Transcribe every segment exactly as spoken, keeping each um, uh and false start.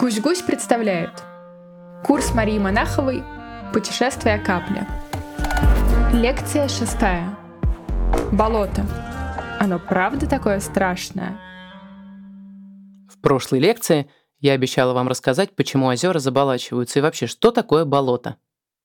Гусь-Гусь представляет курс Марии Монаховой «Путешествие капли». Лекция шестая. Болото. Оно правда такое страшное? В прошлой лекции я обещала вам рассказать, почему озера заболачиваются и вообще, что такое болото.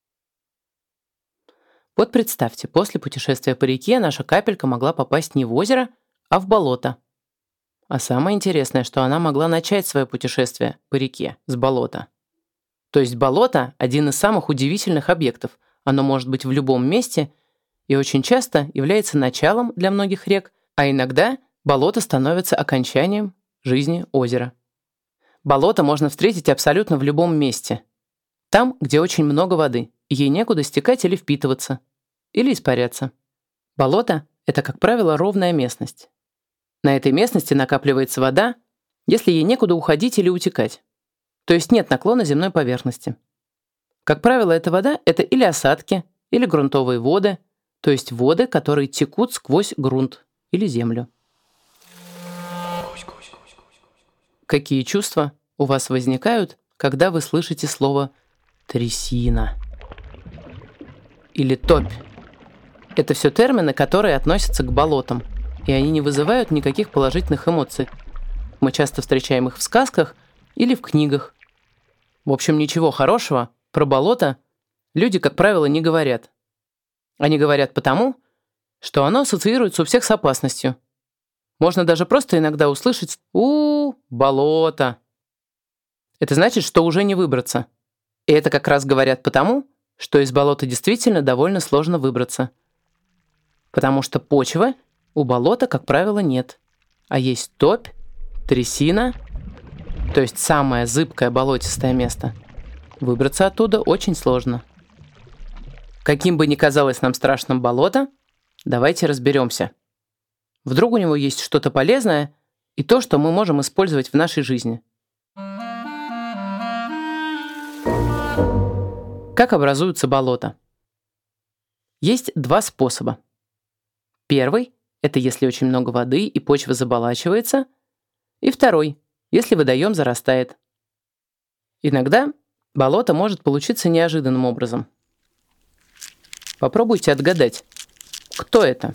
Вот представьте, после путешествия по реке наша капелька могла попасть не в озеро, а в болото. А самое интересное, что она могла начать свое путешествие по реке с болота. То есть болото – один из самых удивительных объектов. Оно может быть в любом месте и очень часто является началом для многих рек, а иногда болото становится окончанием жизни озера. Болото можно встретить абсолютно в любом месте. Там, где очень много воды, и ей некуда стекать или впитываться, или испаряться. Болото – это, как правило, ровная местность. На этой местности накапливается вода, если ей некуда уходить или утекать. То есть нет наклона земной поверхности. Как правило, эта вода – это или осадки, или грунтовые воды, то есть воды, которые текут сквозь грунт или землю. Какие чувства у вас возникают, когда вы слышите слово «трясина» или «топь»? Это все термины, которые относятся к болотам, и они не вызывают никаких положительных эмоций. Мы часто встречаем их в сказках или в книгах. В общем, ничего хорошего про болото люди, как правило, не говорят. Они говорят потому, что оно ассоциируется у всех с опасностью. Можно даже просто иногда услышать «У, болото». Это значит, что уже не выбраться. И это как раз говорят потому, что из болота действительно довольно сложно выбраться. Потому что почвы у болота, как правило, нет. А есть топь, трясина, то есть самое зыбкое болотистое место. Выбраться оттуда очень сложно. Каким бы ни казалось нам страшным болото, давайте разберемся. Вдруг у него есть что-то полезное и то, что мы можем использовать в нашей жизни. Как образуются болота? Есть два способа. Первый – это если очень много воды и почва заболачивается. И второй – если водоем зарастает. Иногда болото может получиться неожиданным образом. Попробуйте отгадать, кто это?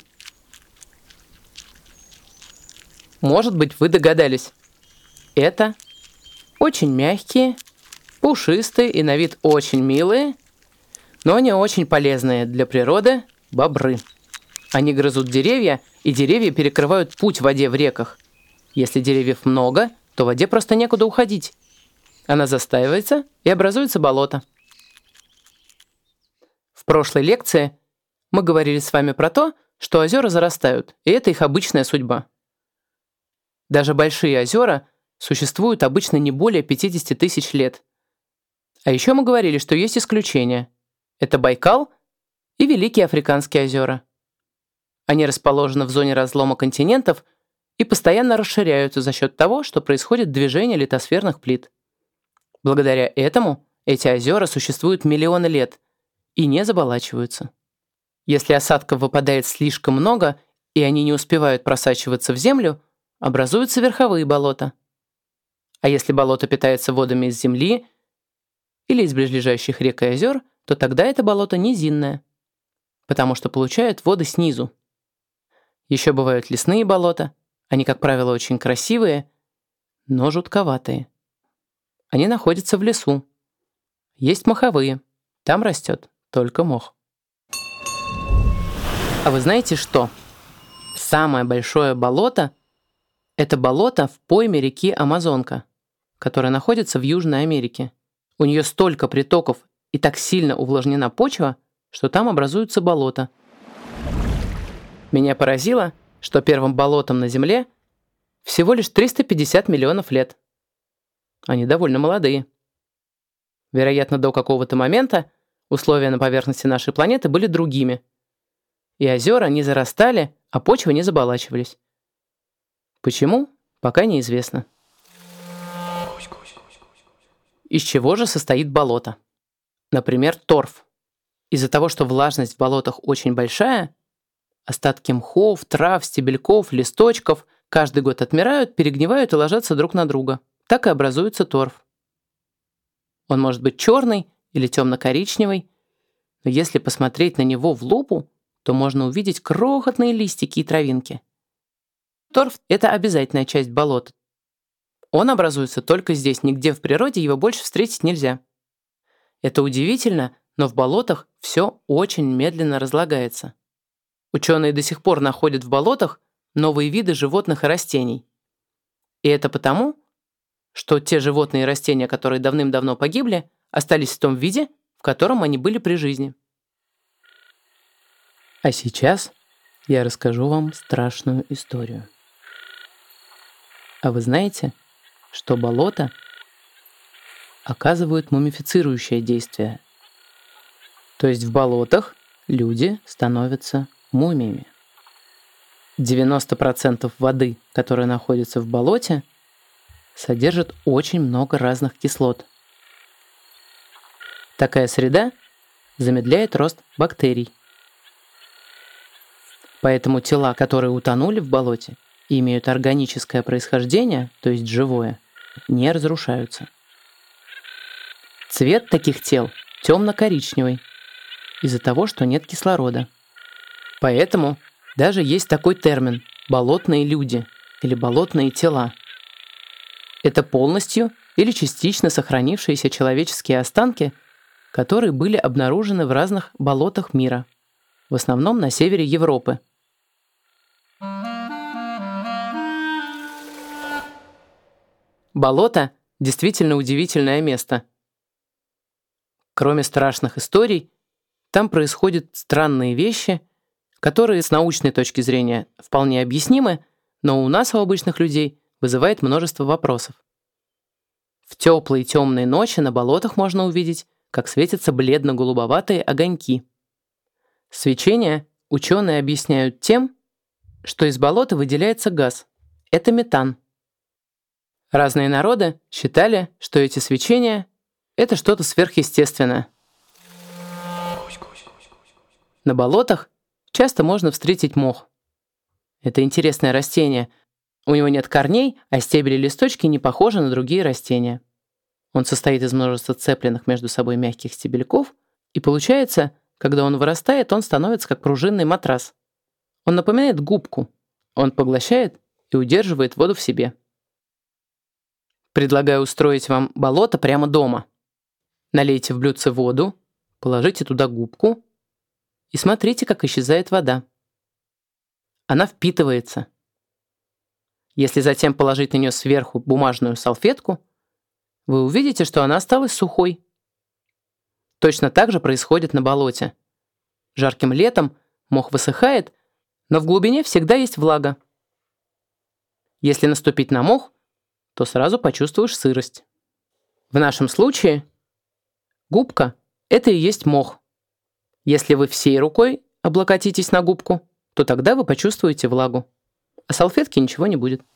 Может быть, вы догадались. Это очень мягкие, пушистые и на вид очень милые, но не очень полезные для природы бобры. Они грызут деревья, и деревья перекрывают путь в воде в реках. Если деревьев много, то воде просто некуда уходить. Она застаивается, и образуется болото. В прошлой лекции мы говорили с вами про то, что озера зарастают, и это их обычная судьба. Даже большие озера существуют обычно не более пятьдесят тысяч лет. А еще мы говорили, что есть исключения. Это Байкал и Великие Африканские озера. Они расположены в зоне разлома континентов и постоянно расширяются за счет того, что происходит движение литосферных плит. Благодаря этому эти озера существуют миллионы лет и не заболачиваются. Если осадков выпадает слишком много, и они не успевают просачиваться в землю, образуются верховые болота. А если болото питается водами из земли или из близлежащих рек и озер, то тогда это болото низинное, потому что получает воды снизу. Еще бывают лесные болота. Они, как правило, очень красивые, но жутковатые. Они находятся в лесу. Есть моховые. Там растет только мох. А вы знаете что? Самое большое болото – это болото в пойме реки Амазонка, которая находится в Южной Америке. У нее столько притоков и так сильно увлажнена почва, что там образуются болота. Меня поразило, что первым болотом на Земле всего лишь триста пятьдесят миллионов лет. Они довольно молодые. Вероятно, до какого-то момента условия на поверхности нашей планеты были другими. И озера не зарастали, а почвы не заболачивались. Почему? Пока неизвестно. Из чего же состоит болото? Например, торф. Из-за того, что влажность в болотах очень большая, остатки мхов, трав, стебельков, листочков каждый год отмирают, перегнивают и ложатся друг на друга. Так и образуется торф. Он может быть черный или темно-коричневый, но если посмотреть на него в лупу, то можно увидеть крохотные листики и травинки. Торф – это обязательная часть болота. Он образуется только здесь, нигде в природе его больше встретить нельзя. Это удивительно, но в болотах все очень медленно разлагается. Ученые до сих пор находят в болотах новые виды животных и растений. И это потому, что те животные и растения, которые давным-давно погибли, остались в том виде, в котором они были при жизни. А сейчас я расскажу вам страшную историю. А вы знаете, что болота оказывают мумифицирующее действие? То есть в болотах люди становятся мумиями. девяносто процентов воды, которая находится в болоте, содержит очень много разных кислот. Такая среда замедляет рост бактерий. Поэтому тела, которые утонули в болоте и имеют органическое происхождение, то есть живое, не разрушаются. Цвет таких тел темно-коричневый из-за того, что нет кислорода. Поэтому даже есть такой термин «болотные люди» или «болотные тела». Это полностью или частично сохранившиеся человеческие останки, которые были обнаружены в разных болотах мира, в основном на севере Европы. Болото действительно удивительное место. Кроме страшных историй, там происходят странные вещи, которые с научной точки зрения вполне объяснимы, но у нас, у обычных людей, вызывает множество вопросов. В теплые темные ночи на болотах можно увидеть, как светятся бледно-голубоватые огоньки. Свечение ученые объясняют тем, что из болота выделяется газ. Это метан. Разные народы считали, что эти свечения – это что-то сверхъестественное. На болотах часто можно встретить мох. Это интересное растение. У него нет корней, а стебели и листочки не похожи на другие растения. Он состоит из множества цепленных между собой мягких стебельков, и получается, когда он вырастает, он становится как пружинный матрас. Он напоминает губку. Он поглощает и удерживает воду в себе. Предлагаю устроить вам болото прямо дома. Налейте в блюдце воду, положите туда губку и смотрите, как исчезает вода. Она впитывается. Если затем положить на нее сверху бумажную салфетку, вы увидите, что она осталась сухой. Точно так же происходит на болоте. Жарким летом мох высыхает, но в глубине всегда есть влага. Если наступить на мох, то сразу почувствуешь сырость. В нашем случае губка – это и есть мох. Если вы всей рукой облокотитесь на губку, то тогда вы почувствуете влагу. А салфетки ничего не будет.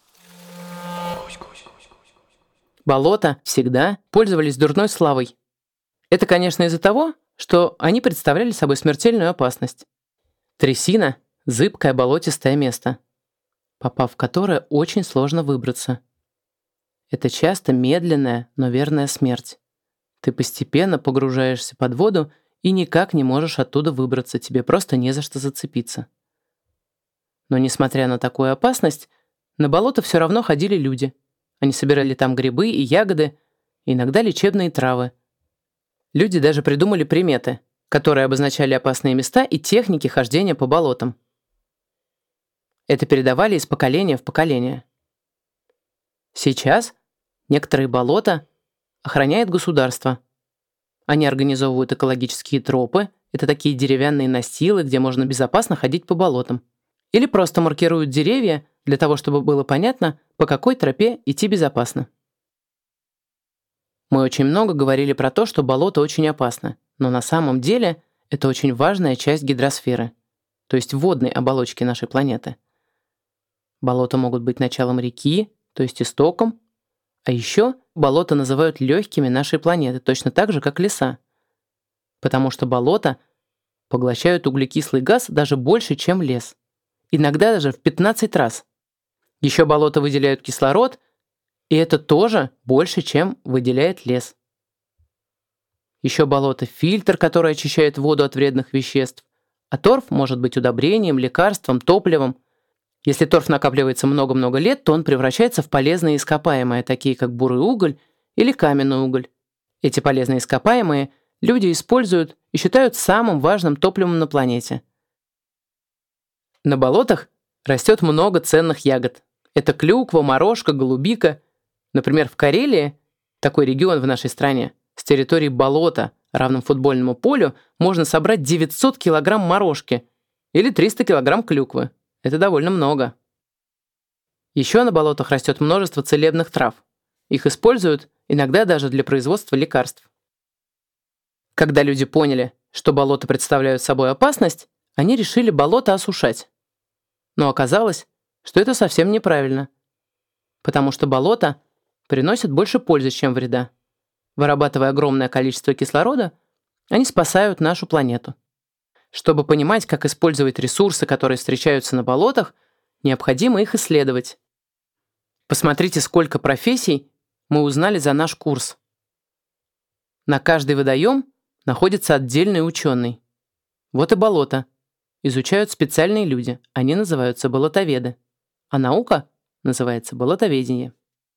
Болота всегда пользовались дурной славой. Это, конечно, из-за того, что они представляли собой смертельную опасность. Трясина – зыбкое болотистое место, попав в которое очень сложно выбраться. Это часто медленная, но верная смерть. Ты постепенно погружаешься под воду и никак не можешь оттуда выбраться, тебе просто не за что зацепиться. Но несмотря на такую опасность, на болото все равно ходили люди. Они собирали там грибы и ягоды, иногда лечебные травы. Люди даже придумали приметы, которые обозначали опасные места и техники хождения по болотам. Это передавали из поколения в поколение. Сейчас некоторые болота охраняет государство. Они организовывают экологические тропы, это такие деревянные настилы, где можно безопасно ходить по болотам. Или просто маркируют деревья для того, чтобы было понятно, по какой тропе идти безопасно. Мы очень много говорили про то, что болото очень опасно, но на самом деле это очень важная часть гидросферы, то есть водной оболочки нашей планеты. Болота могут быть началом реки, то есть истоком, а еще болота называют легкими нашей планеты, точно так же, как леса, потому что болота поглощают углекислый газ даже больше, чем лес, иногда даже в пятнадцать раз. Еще болота выделяют кислород, и это тоже больше, чем выделяет лес. Еще болото – фильтр, который очищает воду от вредных веществ. А торф может быть удобрением, лекарством, топливом. Если торф накапливается много-много лет, то он превращается в полезные ископаемые, такие как бурый уголь или каменный уголь. Эти полезные ископаемые люди используют и считают самым важным топливом на планете. На болотах растет много ценных ягод. Это клюква, морожка, голубика. Например, в Карелии, такой регион в нашей стране, с территории болота, равным футбольному полю, можно собрать девятьсот килограмм морожки или триста килограмм клюквы. Это довольно много. Еще на болотах растет множество целебных трав. Их используют иногда даже для производства лекарств. Когда люди поняли, что болота представляют собой опасность, они решили болото осушать. Но оказалось, что это совсем неправильно, потому что болото приносят больше пользы, чем вреда. Вырабатывая огромное количество кислорода, они спасают нашу планету. Чтобы понимать, как использовать ресурсы, которые встречаются на болотах, необходимо их исследовать. Посмотрите, сколько профессий мы узнали за наш курс. На каждый водоем находится отдельный ученый. Вот и болото. Изучают специальные люди, они называются болотоведы. А наука называется болотоведение.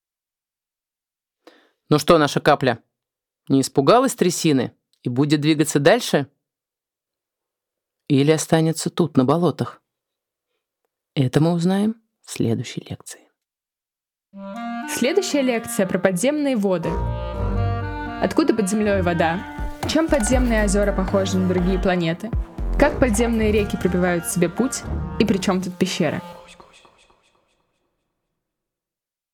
Ну что, наша капля, не испугалась трясины и будет двигаться дальше? Или останется тут, на болотах? Это мы узнаем в следующей лекции. Следующая лекция про подземные воды. Откуда под землей вода? Чем подземные озера похожи на другие планеты? Как подземные реки пробивают себе путь? И при чем тут пещеры?